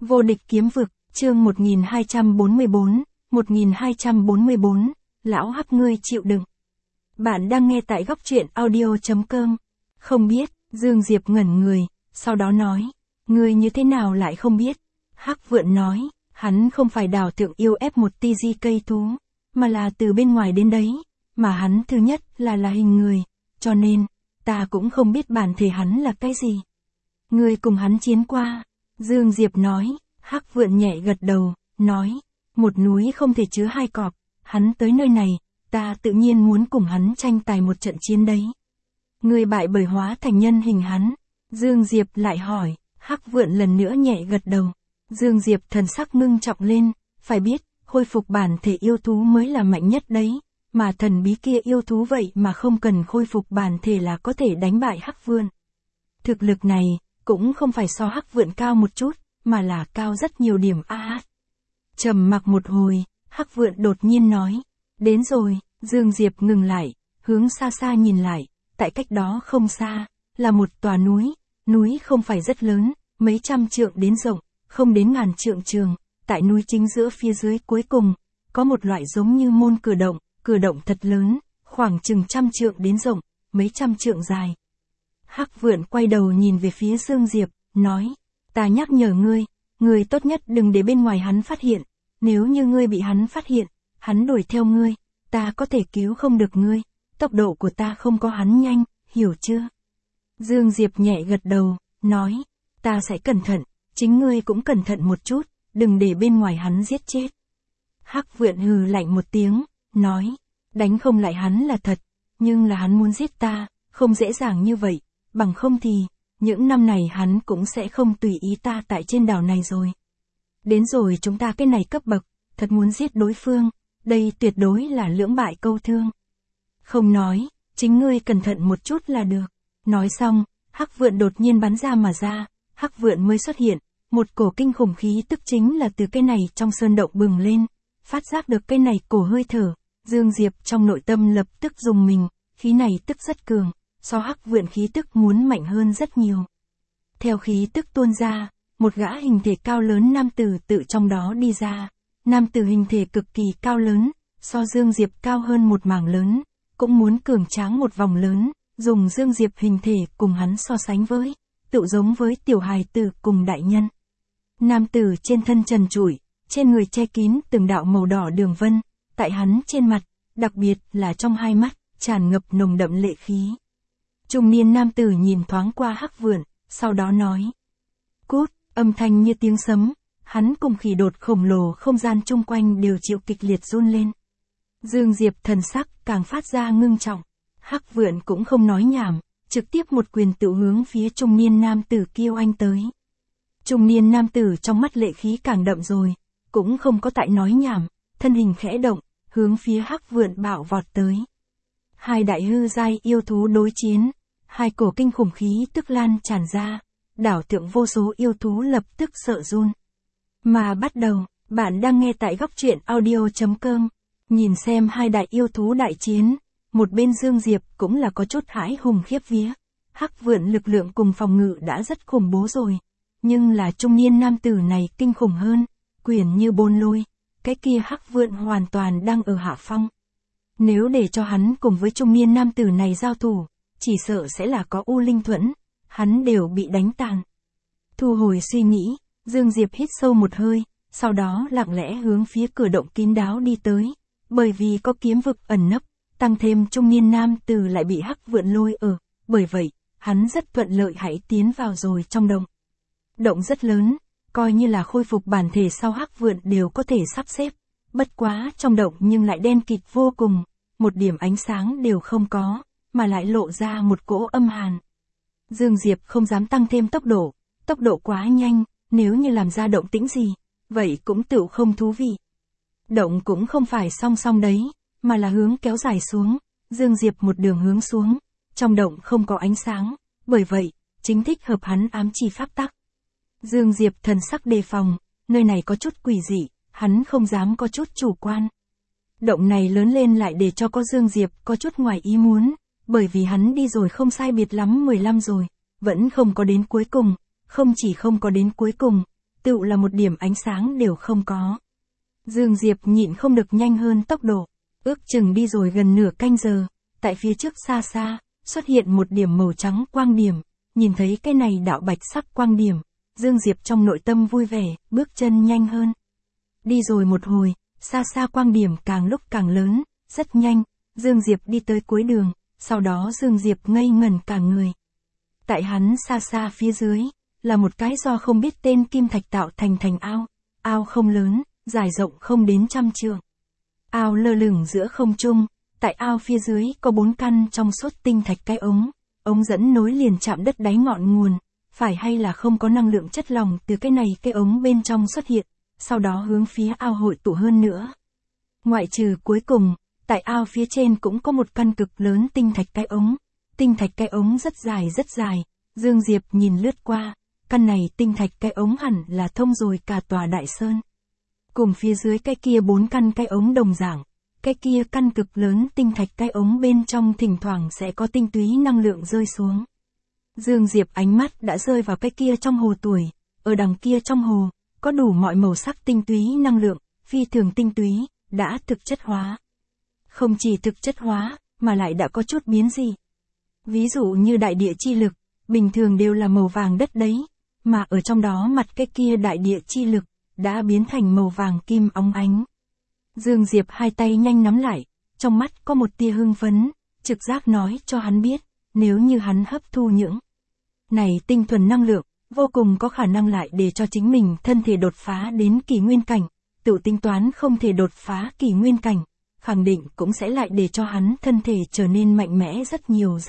Vô địch kiếm vực, chương 1244, lão hắc ngươi chịu đựng. Bạn đang nghe tại góc truyện audio.com. Không biết, Dương Diệp ngẩn người, sau đó nói, ngươi như thế nào lại không biết? Hắc Vượn nói, hắn không phải đào tượng yêu ép một TG cây thú, mà là từ bên ngoài đến đấy, mà hắn thứ nhất là hình người, cho nên, ta cũng không biết bản thể hắn là cái gì. Ngươi cùng hắn chiến qua, Dương Diệp nói. Hắc Vượn nhẹ gật đầu, nói, một núi không thể chứa hai cọp, hắn tới nơi này, ta tự nhiên muốn cùng hắn tranh tài một trận chiến đấy. Ngươi bại bởi hóa thành nhân hình hắn. Dương Diệp lại hỏi, Hắc Vượn lần nữa nhẹ gật đầu. Dương Diệp thần sắc ngưng trọng lên, phải biết, khôi phục bản thể yêu thú mới là mạnh nhất đấy, mà thần bí kia yêu thú vậy mà không cần khôi phục bản thể là có thể đánh bại Hắc Vượn. Thực lực này, cũng không phải so Hắc Vượn cao một chút, mà là cao rất nhiều điểm a. Trầm mặc một hồi, Hắc Vượn đột nhiên nói, đến rồi. Dương Diệp ngừng lại, hướng xa xa nhìn lại, tại cách đó không xa, là một tòa núi không phải rất lớn, mấy trăm trượng đến rộng, không đến ngàn trượng trường, tại núi chính giữa phía dưới cuối cùng, có một loại giống như môn cửa động thật lớn, khoảng chừng trăm trượng đến rộng, mấy trăm trượng dài. Hắc Vượn quay đầu nhìn về phía Dương Diệp, nói, ta nhắc nhở ngươi tốt nhất đừng để bên ngoài hắn phát hiện, nếu như ngươi bị hắn phát hiện, hắn đuổi theo ngươi, ta có thể cứu không được ngươi, tốc độ của ta không có hắn nhanh, hiểu chưa? Dương Diệp nhẹ gật đầu, nói, ta sẽ cẩn thận, chính ngươi cũng cẩn thận một chút, đừng để bên ngoài hắn giết chết. Hắc Vượn hừ lạnh một tiếng, nói, đánh không lại hắn là thật, nhưng là hắn muốn giết ta, không dễ dàng như vậy, bằng không thì, những năm này hắn cũng sẽ không tùy ý ta tại trên đảo này rồi. Đến rồi chúng ta cái này cấp bậc, thật muốn giết đối phương, đây tuyệt đối là lưỡng bại câu thương. Không nói, chính ngươi cẩn thận một chút là được. Nói xong, Hắc Vượn đột nhiên bắn ra mà ra, Hắc Vượn mới xuất hiện, một cổ kinh khủng khí tức chính là từ cái này trong sơn động bừng lên, phát giác được cái này cổ hơi thở, Dương Diệp trong nội tâm lập tức rùng mình, khí này tức rất cường, so Hắc Vượn khí tức muốn mạnh hơn rất nhiều. Theo khí tức tuôn ra, một gã hình thể cao lớn nam tử tự trong đó đi ra, nam tử hình thể cực kỳ cao lớn, so Dương Diệp cao hơn một mảng lớn, cũng muốn cường tráng một vòng lớn, dùng Dương Diệp hình thể cùng hắn so sánh với, tự giống với tiểu hài tử cùng đại nhân. Nam tử trên thân trần trụi, trên người che kín từng đạo màu đỏ đường vân, tại hắn trên mặt, đặc biệt là trong hai mắt, tràn ngập nồng đậm lệ khí. Trung niên nam tử nhìn thoáng qua Hắc Vượn, sau đó nói, cút, âm thanh như tiếng sấm, hắn cùng khỉ đột khổng lồ không gian chung quanh đều chịu kịch liệt run lên. Dương Diệp thần sắc càng phát ra ngưng trọng, Hắc Vượn cũng không nói nhảm, trực tiếp một quyền tự hướng phía trung niên nam tử kia oanh tới. Trung niên nam tử trong mắt lệ khí càng đậm rồi, cũng không có tại nói nhảm, thân hình khẽ động, hướng phía Hắc Vượn bạo vọt tới. Hai đại hư giai yêu thú đối chiến, hai cổ kinh khủng khí tức lan tràn ra, đảo tượng vô số yêu thú lập tức sợ run. Mà bắt đầu, bạn đang nghe tại góc truyện audio.com, nhìn xem hai đại yêu thú đại chiến, một bên Dương Diệp cũng là có chút hãi hùng khiếp vía. Hắc Vượn lực lượng cùng phòng ngự đã rất khủng bố rồi, nhưng là trung niên nam tử này kinh khủng hơn, quyền như bôn lôi, cái kia Hắc Vượn hoàn toàn đang ở hạ phong. Nếu để cho hắn cùng với trung niên nam tử này giao thủ, chỉ sợ sẽ là có U Linh Thuẫn, hắn đều bị đánh tàn. Thu hồi suy nghĩ, Dương Diệp hít sâu một hơi, sau đó lặng lẽ hướng phía cửa động kín đáo đi tới, bởi vì có kiếm vực ẩn nấp, tăng thêm trung niên nam tử lại bị Hắc Vượn lôi ở, bởi vậy, hắn rất thuận lợi hãy tiến vào rồi trong động. Động rất lớn, coi như là khôi phục bản thể sau Hắc Vượn đều có thể sắp xếp, bất quá trong động nhưng lại đen kịt vô cùng, một điểm ánh sáng đều không có, mà lại lộ ra một cỗ âm hàn. Dương Diệp không dám tăng thêm tốc độ quá nhanh, nếu như làm ra động tĩnh gì, vậy cũng tựu không thú vị. Động cũng không phải song song đấy, mà là hướng kéo dài xuống, Dương Diệp một đường hướng xuống, trong động không có ánh sáng, bởi vậy, chính thích hợp hắn ám chỉ pháp tắc. Dương Diệp thần sắc đề phòng, nơi này có chút quỷ dị, hắn không dám có chút chủ quan. Động này lớn lên lại để cho có Dương Diệp có chút ngoài ý muốn, bởi vì hắn đi rồi không sai biệt lắm 15 rồi, vẫn không có đến cuối cùng, không chỉ không có đến cuối cùng, tựu là một điểm ánh sáng đều không có. Dương Diệp nhịn không được nhanh hơn tốc độ, ước chừng đi rồi gần nửa canh giờ, tại phía trước xa xa, xuất hiện một điểm màu trắng quang điểm, nhìn thấy cái này đạo bạch sắc quang điểm, Dương Diệp trong nội tâm vui vẻ, bước chân nhanh hơn. Đi rồi một hồi, xa xa quang điểm càng lúc càng lớn, rất nhanh, Dương Diệp đi tới cuối đường, sau đó Dương Diệp ngây ngẩn cả người. Tại hắn xa xa phía dưới, là một cái do không biết tên kim thạch tạo thành ao, ao không lớn, dài rộng không đến 100 trượng. Ao lơ lửng giữa không trung, tại ao phía dưới có 4 căn trong suốt tinh thạch cái ống dẫn nối liền chạm đất đáy ngọn nguồn, phải hay là không có năng lượng chất lỏng từ cái này cái ống bên trong xuất hiện, sau đó hướng phía ao hội tụ hơn nữa. Ngoại trừ cuối cùng, tại ao phía trên cũng có một căn cực lớn tinh thạch cái ống rất dài, Dương Diệp nhìn lướt qua, căn này tinh thạch cái ống hẳn là thông rồi cả tòa đại sơn. Cùng phía dưới cái kia 4 căn cái ống đồng dạng, cái kia căn cực lớn tinh thạch cái ống bên trong thỉnh thoảng sẽ có tinh túy năng lượng rơi xuống. Dương Diệp ánh mắt đã rơi vào cái kia trong hồ tuổi, ở đằng kia trong hồ, có đủ mọi màu sắc tinh túy năng lượng, phi thường tinh túy, đã thực chất hóa. Không chỉ thực chất hóa, mà lại đã có chút biến dị. Ví dụ như đại địa chi lực, bình thường đều là màu vàng đất đấy, mà ở trong đó mặt cái kia đại địa chi lực, đã biến thành màu vàng kim óng ánh. Dương Diệp hai tay nhanh nắm lại, trong mắt có một tia hưng phấn, trực giác nói cho hắn biết, nếu như hắn hấp thu những này tinh thuần năng lượng, vô cùng có khả năng lại để cho chính mình thân thể đột phá đến kỳ nguyên cảnh, tự tính toán không thể đột phá kỳ nguyên cảnh, khẳng định cũng sẽ lại để cho hắn thân thể trở nên mạnh mẽ rất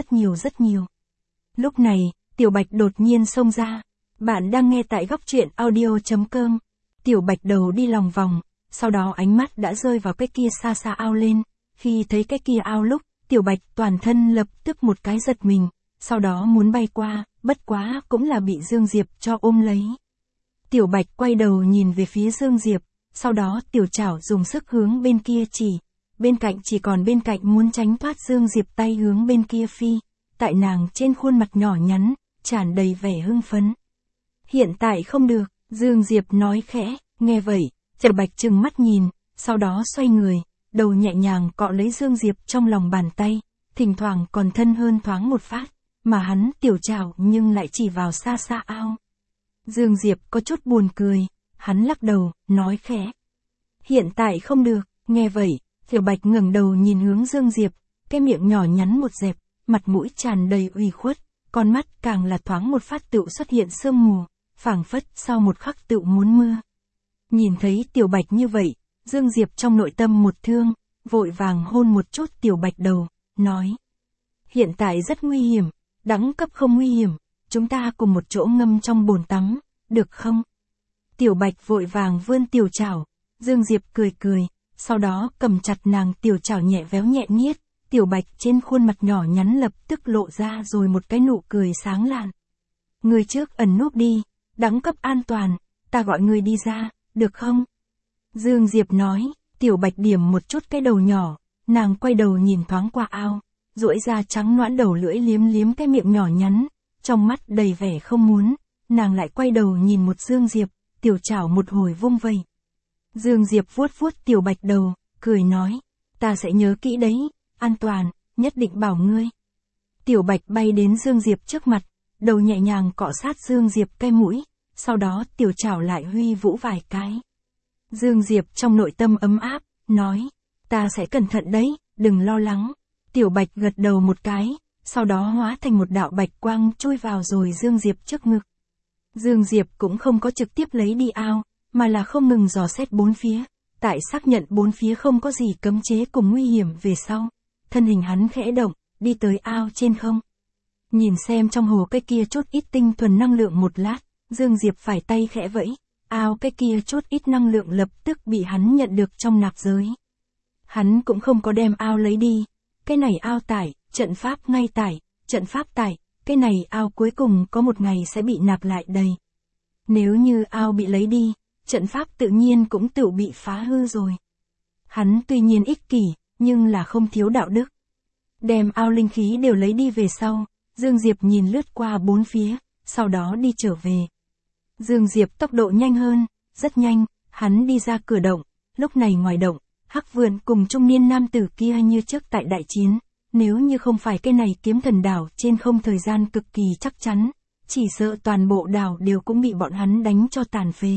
nhiều. Lúc này, Tiểu Bạch đột nhiên xông ra. Bạn đang nghe tại góc truyện audio.com. Tiểu Bạch đầu đi lòng vòng, sau đó ánh mắt đã rơi vào cái kia xa xa ao lên. Khi thấy cái kia ao lúc, Tiểu Bạch toàn thân lập tức một cái giật mình, sau đó muốn bay qua, bất quá cũng là bị Dương Diệp cho ôm lấy. Tiểu Bạch quay đầu nhìn về phía Dương Diệp, sau đó tiểu chảo dùng sức hướng bên kia chỉ, bên cạnh muốn tránh thoát Dương Diệp tay hướng bên kia phi, tại nàng trên khuôn mặt nhỏ nhắn, tràn đầy vẻ hưng phấn. Hiện tại không được, Dương Diệp nói khẽ, nghe vậy, Tiểu Bạch trừng mắt nhìn, sau đó xoay người, đầu nhẹ nhàng cọ lấy Dương Diệp trong lòng bàn tay, thỉnh thoảng còn thân hơn thoáng một phát, mà hắn tiểu chảo nhưng lại chỉ vào xa xa ao. Dương Diệp có chút buồn cười, hắn lắc đầu, nói khẽ. Hiện tại không được, nghe vậy, Tiểu Bạch ngẩng đầu nhìn hướng Dương Diệp, cái miệng nhỏ nhắn một dẹp, mặt mũi tràn đầy ủy khuất, con mắt càng là thoáng một phát tựu xuất hiện sương mù, phảng phất sau một khắc tựu muốn mưa. Nhìn thấy Tiểu Bạch như vậy, Dương Diệp trong nội tâm một thương, vội vàng hôn một chút Tiểu Bạch đầu, nói. Hiện tại rất nguy hiểm, đẳng cấp không nguy hiểm, chúng ta cùng một chỗ ngâm trong bồn tắm, được không? Tiểu Bạch vội vàng vươn tiểu chảo, Dương Diệp cười, sau đó cầm chặt nàng tiểu chảo nhẹ véo nhẹ niết, Tiểu Bạch trên khuôn mặt nhỏ nhắn lập tức lộ ra rồi một cái nụ cười sáng lạn. Người trước ẩn núp đi, đẳng cấp an toàn, ta gọi người đi ra, được không? Dương Diệp nói, Tiểu Bạch điểm một chút cái đầu nhỏ, nàng quay đầu nhìn thoáng qua ao, duỗi ra trắng nõn đầu lưỡi liếm cái miệng nhỏ nhắn, trong mắt đầy vẻ không muốn, nàng lại quay đầu nhìn một Dương Diệp, tiểu chảo một hồi vung vẩy. Dương Diệp vuốt Tiểu Bạch đầu, cười nói, ta sẽ nhớ kỹ đấy, an toàn, nhất định bảo ngươi. Tiểu Bạch bay đến Dương Diệp trước mặt, đầu nhẹ nhàng cọ sát Dương Diệp cái mũi, sau đó tiểu chảo lại huy vũ vài cái. Dương Diệp trong nội tâm ấm áp, nói, ta sẽ cẩn thận đấy, đừng lo lắng. Tiểu Bạch gật đầu một cái, sau đó hóa thành một đạo bạch quang chui vào rồi Dương Diệp trước ngực. Dương Diệp cũng không có trực tiếp lấy đi ao, mà là không ngừng dò xét bốn phía, tại xác nhận bốn phía không có gì cấm chế cùng nguy hiểm về sau. Thân hình hắn khẽ động, đi tới ao trên không. Nhìn xem trong hồ cái kia chút ít tinh thuần năng lượng một lát, Dương Diệp phải tay khẽ vẫy, ao cái kia chút ít năng lượng lập tức bị hắn nhận được trong nạp giới. Hắn cũng không có đem ao lấy đi, cái này ao tải, trận pháp ngay tải, trận pháp tải, cái này ao cuối cùng có một ngày sẽ bị nạp lại đầy. Nếu như ao bị lấy đi, trận pháp tự nhiên cũng tự bị phá hư rồi. Hắn tuy nhiên ích kỷ, nhưng là không thiếu đạo đức. Đem ao linh khí đều lấy đi về sau, Dương Diệp nhìn lướt qua bốn phía, sau đó đi trở về. Dương Diệp tốc độ nhanh hơn, rất nhanh, hắn đi ra cửa động, lúc này ngoài động, Hắc Vượn cùng trung niên nam tử kia như trước tại đại chiến, nếu như không phải cái này kiếm thần đảo trên không thời gian cực kỳ chắc chắn, chỉ sợ toàn bộ đảo đều cũng bị bọn hắn đánh cho tàn phế.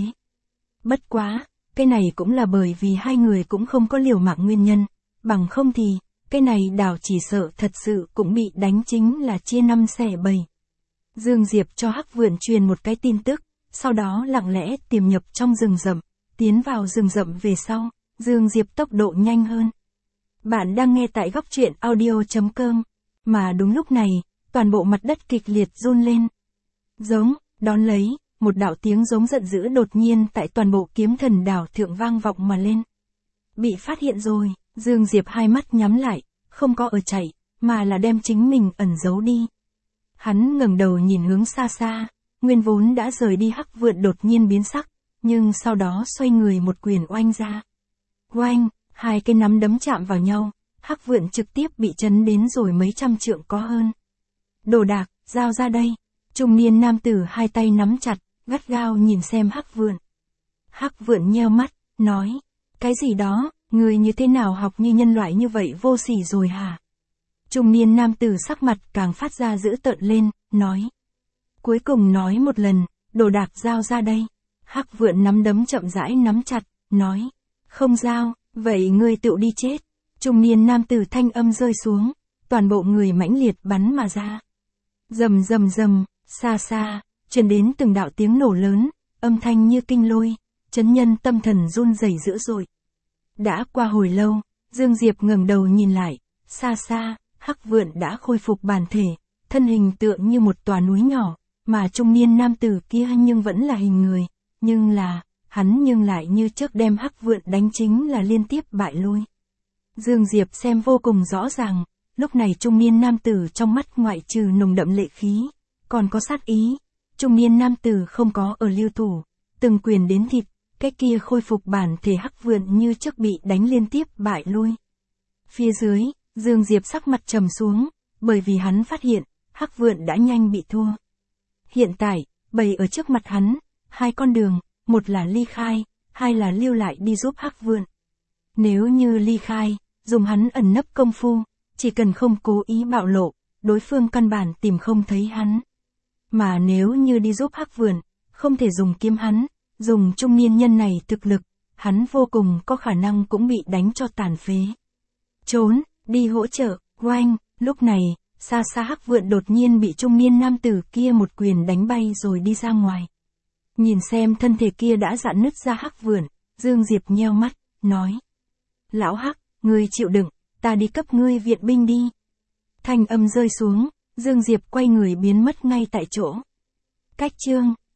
Bất quá, cái này cũng là bởi vì hai người cũng không có liều mạng nguyên nhân, bằng không thì, cái này đảo chỉ sợ thật sự cũng bị đánh chính là chia năm xẻ bảy. Dương Diệp cho Hắc Vượn truyền một cái tin tức, sau đó lặng lẽ tiềm nhập trong rừng rậm, tiến vào rừng rậm về sau, Dương Diệp tốc độ nhanh hơn. Bạn đang nghe tại góc truyện audio.com, mà đúng lúc này, toàn bộ mặt đất kịch liệt run lên. Giống, đón lấy, một đạo tiếng giống giận dữ đột nhiên tại toàn bộ kiếm thần đảo thượng vang vọng mà lên. Bị phát hiện rồi, Dương Diệp hai mắt nhắm lại, không có ở chạy, mà là đem chính mình ẩn giấu đi. Hắn ngẩng đầu nhìn hướng xa xa, nguyên vốn đã rời đi Hắc Vượn đột nhiên biến sắc, nhưng sau đó xoay người một quyền oanh ra. Oanh, hai cái nắm đấm chạm vào nhau, Hắc Vượn trực tiếp bị chấn đến rồi mấy trăm trượng có hơn. Đồ đạc, giao ra đây. Trung niên nam tử hai tay nắm chặt, gắt gao nhìn xem Hắc Vượn. Hắc Vượn nheo mắt, nói, cái gì đó, người như thế nào học như nhân loại như vậy vô sỉ rồi hả? Trung niên nam tử sắc mặt càng phát ra dữ tợn lên, nói. Cuối cùng nói một lần, đồ đạc giao ra đây. Hắc Vượn nắm đấm chậm rãi nắm chặt, nói. Không giao, vậy ngươi tự đi chết. Trung niên nam tử thanh âm rơi xuống, toàn bộ người mãnh liệt bắn mà ra. Rầm rầm rầm, xa xa, truyền đến từng đạo tiếng nổ lớn, âm thanh như kinh lôi, chấn nhân tâm thần run rẩy dữ dội. Đã qua hồi lâu, Dương Diệp ngẩng đầu nhìn lại, xa xa, Hắc Vượn đã khôi phục bản thể, thân hình tựa như một tòa núi nhỏ, mà trung niên nam tử kia nhưng vẫn là hình người, nhưng là, hắn nhưng lại như trước đem Hắc Vượn đánh chính là liên tiếp bại lui. Dương Diệp xem vô cùng rõ ràng, lúc này trung niên nam tử trong mắt ngoại trừ nồng đậm lệ khí, còn có sát ý, trung niên nam tử không có ở lưu thủ, từng quyền đến thịt, cái kia khôi phục bản thể Hắc Vượn như trước bị đánh liên tiếp bại lui. Phía dưới, Dương Diệp sắc mặt trầm xuống, bởi vì hắn phát hiện, Hắc Vượn đã nhanh bị thua. Hiện tại, bày ở trước mặt hắn, hai con đường, một là ly khai, hai là lưu lại đi giúp Hắc Vượn. Nếu như ly khai, dùng hắn ẩn nấp công phu, chỉ cần không cố ý bạo lộ, đối phương căn bản tìm không thấy hắn. Mà nếu như đi giúp Hắc Vượn, không thể dùng kiếm hắn, dùng trung niên nhân này thực lực, hắn vô cùng có khả năng cũng bị đánh cho tàn phế. Trốn, đi hỗ trợ, oanh, lúc này, xa xa Hắc Vượn đột nhiên bị trung niên nam tử kia một quyền đánh bay rồi đi ra ngoài. Nhìn xem thân thể kia đã rạn nứt ra Hắc Vượn, Dương Diệp nheo mắt, nói. Lão Hắc, ngươi chịu đựng, ta đi cấp ngươi viện binh đi. Thanh âm rơi xuống, Dương Diệp quay người biến mất ngay tại chỗ. Cách chương